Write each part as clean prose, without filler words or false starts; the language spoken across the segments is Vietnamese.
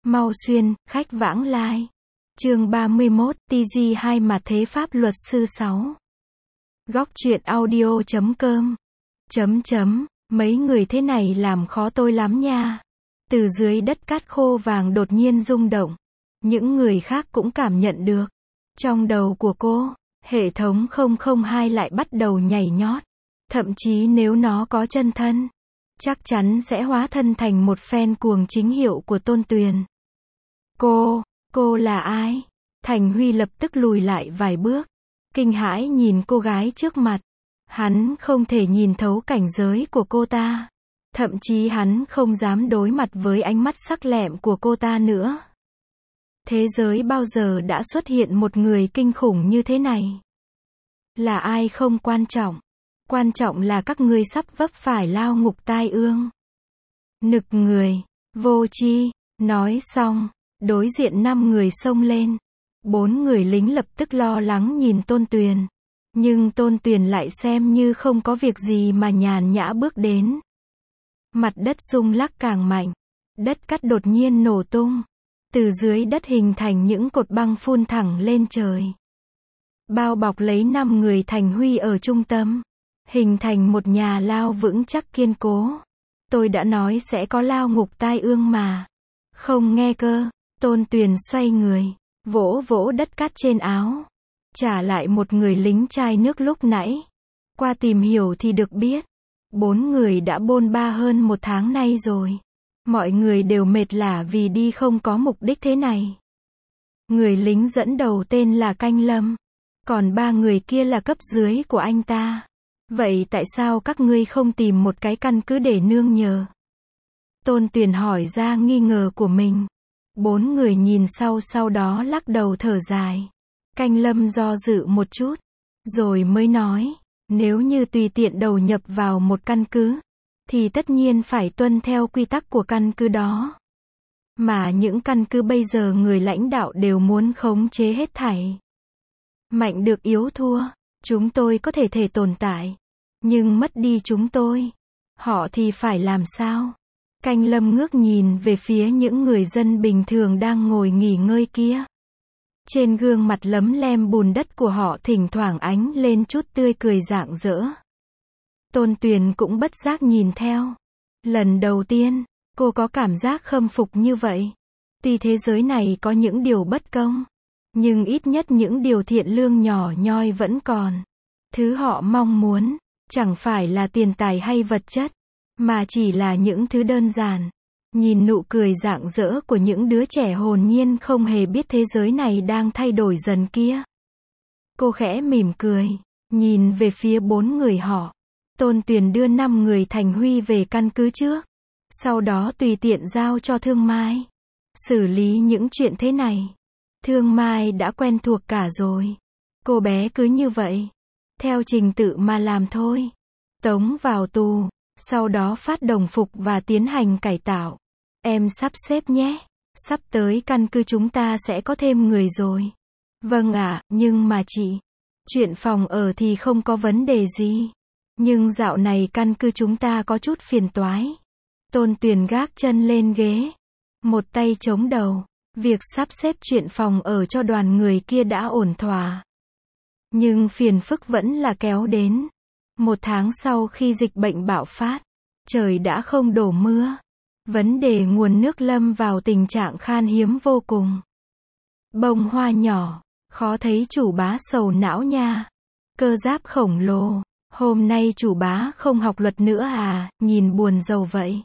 Mau xuyên, khách vãng lai. Chương 31, TG 2 mặt thế pháp luật sư 6. Góc truyện audio.com. Mấy người thế này làm khó tôi lắm nha. Từ dưới đất cát khô vàng đột nhiên rung động. Những người khác cũng cảm nhận được. Trong đầu của cô, hệ thống 002 lại bắt đầu nhảy nhót. Thậm chí nếu nó có chân thân, chắc chắn sẽ hóa thân thành một fan cuồng chính hiệu của Tôn Tuyền. Cô là ai? Thành Huy lập tức lùi lại vài bước, kinh hãi nhìn cô gái trước mặt. Hắn không thể nhìn thấu cảnh giới của cô ta. Thậm chí hắn không dám đối mặt với ánh mắt sắc lẹm của cô ta nữa. Thế giới bao giờ đã xuất hiện một người kinh khủng như thế này? Là ai không quan trọng. Quan trọng là các ngươi sắp vấp phải lao ngục tai ương. Nực người, vô tri. Nói xong, đối diện 5 người xông lên. 4 người lính lập tức lo lắng nhìn Tôn Tuyền. Nhưng Tôn Tuyền lại xem như không có việc gì mà nhàn nhã bước đến. Mặt đất rung lắc càng mạnh. Đất cát đột nhiên nổ tung. Từ dưới đất hình thành những cột băng phun thẳng lên trời. Bao bọc lấy 5 người Thành Huy ở trung tâm. Hình thành một nhà lao vững chắc kiên cố. Tôi đã nói sẽ có lao ngục tai ương mà. Không nghe cơ. Tôn Tuyền xoay người, vỗ vỗ đất cát trên áo. Trả lại một người lính chai nước lúc nãy. Qua tìm hiểu thì được biết. 4 người đã bôn ba hơn 1 tháng nay rồi. Mọi người đều mệt lả vì đi không có mục đích thế này. Người lính dẫn đầu tên là Canh Lâm. Còn 3 người kia là cấp dưới của anh ta. Vậy tại sao các ngươi không tìm một cái căn cứ để nương nhờ? Tôn Tuyền hỏi ra nghi ngờ của mình. 4 người nhìn sau đó lắc đầu thở dài. Canh Lâm do dự một chút, rồi mới nói, nếu như tùy tiện đầu nhập vào một căn cứ, thì tất nhiên phải tuân theo quy tắc của căn cứ đó. Mà những căn cứ bây giờ người lãnh đạo đều muốn khống chế hết thảy. Mạnh được yếu thua, chúng tôi có thể tồn tại, nhưng mất đi chúng tôi, họ thì phải làm sao? Canh Lâm ngước nhìn về phía những người dân bình thường đang ngồi nghỉ ngơi kia. Trên gương mặt lấm lem bùn đất của họ thỉnh thoảng ánh lên chút tươi cười rạng rỡ. Tôn Tuyền cũng bất giác nhìn theo. Lần đầu tiên, cô có cảm giác khâm phục như vậy. Tuy thế giới này có những điều bất công, nhưng ít nhất những điều thiện lương nhỏ nhoi vẫn còn. Thứ họ mong muốn, chẳng phải là tiền tài hay vật chất, mà chỉ là những thứ đơn giản. Nhìn nụ cười rạng rỡ của những đứa trẻ hồn nhiên không hề biết thế giới này đang thay đổi dần kia. Cô khẽ mỉm cười, nhìn về phía 4 người họ. Tôn Tuyền đưa 5 người Thành Huy về căn cứ trước. Sau đó tùy tiện giao cho Thương Mai xử lý những chuyện thế này. Thương Mai đã quen thuộc cả rồi. Cô bé cứ như vậy, theo trình tự mà làm thôi. Tống vào tù, sau đó phát đồng phục và tiến hành cải tạo. Em sắp xếp nhé. Sắp tới căn cứ chúng ta sẽ có thêm người rồi. Vâng ạ, nhưng mà chị, chuyện phòng ở thì không có vấn đề gì. Nhưng dạo này căn cứ chúng ta có chút phiền toái. Tôn Tuyền gác chân lên ghế, một tay chống đầu. Việc sắp xếp chuyện phòng ở cho đoàn người kia đã ổn thỏa. Nhưng phiền phức vẫn là kéo đến. 1 tháng sau khi dịch bệnh bạo phát, trời đã không đổ mưa. Vấn đề nguồn nước lâm vào tình trạng khan hiếm vô cùng. Bông hoa nhỏ, khó thấy chủ bá sầu não nha. Cơ giáp khổng lồ, hôm nay chủ bá không học luật nữa à, nhìn buồn rầu vậy.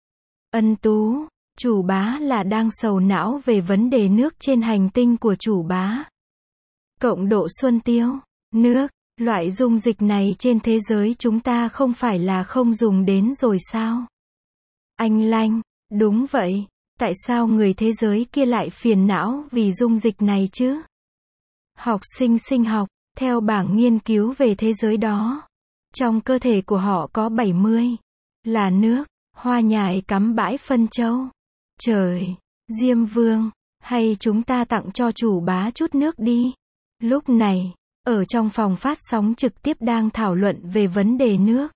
Ân Tú, chủ bá là đang sầu não về vấn đề nước trên hành tinh của chủ bá. Cộng độ Xuân Tiêu, nước, loại dung dịch này trên thế giới chúng ta không phải là không dùng đến rồi sao? Anh Lanh, đúng vậy, tại sao người thế giới kia lại phiền não vì dung dịch này chứ? Học sinh sinh học, theo bảng nghiên cứu về thế giới đó, trong cơ thể của họ có 70 là nước. Hoa nhài cắm bãi phân châu. Trời, Diêm Vương, hay chúng ta tặng cho chủ bá chút nước đi. Lúc này, ở trong phòng phát sóng trực tiếp đang thảo luận về vấn đề nước.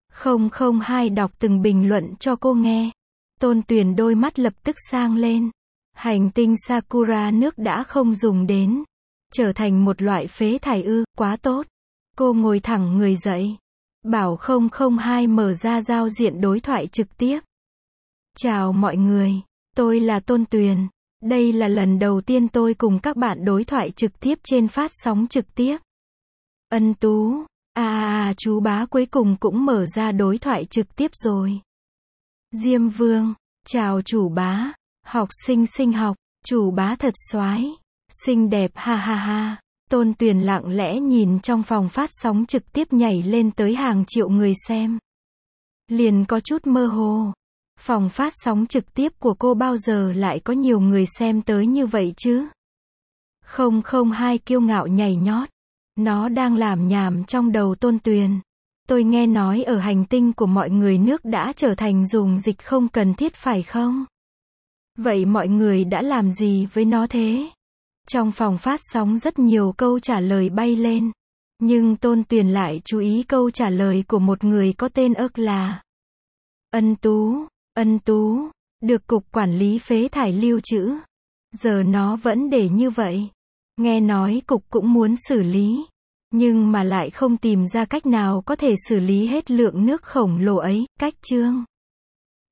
002 đọc từng bình luận cho cô nghe. Tôn Tuyền đôi mắt lập tức sang lên. Hành tinh Sakura nước đã không dùng đến. Trở thành một loại phế thải ư, quá tốt. Cô ngồi thẳng người dậy. Bảo 002 mở ra giao diện đối thoại trực tiếp. Chào mọi người, tôi là Tôn Tuyền. Đây là lần đầu tiên tôi cùng các bạn đối thoại trực tiếp trên phát sóng trực tiếp. Ân Tú, chú bá cuối cùng cũng mở ra đối thoại trực tiếp rồi. Diêm Vương, chào chủ bá. Học sinh sinh học, chủ bá thật soái, xinh đẹp ha ha ha. Tôn Tuyền lặng lẽ nhìn trong phòng phát sóng trực tiếp nhảy lên tới hàng triệu người xem. Liền có chút mơ hồ. Phòng phát sóng trực tiếp của cô bao giờ lại có nhiều người xem tới như vậy chứ? 002 kiêu ngạo nhảy nhót. Nó đang làm nhảm trong đầu Tôn Tuyền. Tôi nghe nói ở hành tinh của mọi người nước đã trở thành dùng dịch không cần thiết phải không? Vậy mọi người đã làm gì với nó thế? Trong phòng phát sóng rất nhiều câu trả lời bay lên. Nhưng Tôn Tuyền lại chú ý câu trả lời của một người có tên ức là Ân Tú, được Cục Quản lý Phế thải lưu trữ. Giờ nó vẫn để như vậy. Nghe nói Cục cũng muốn xử lý. Nhưng mà lại không tìm ra cách nào có thể xử lý hết lượng nước khổng lồ ấy. Cách chương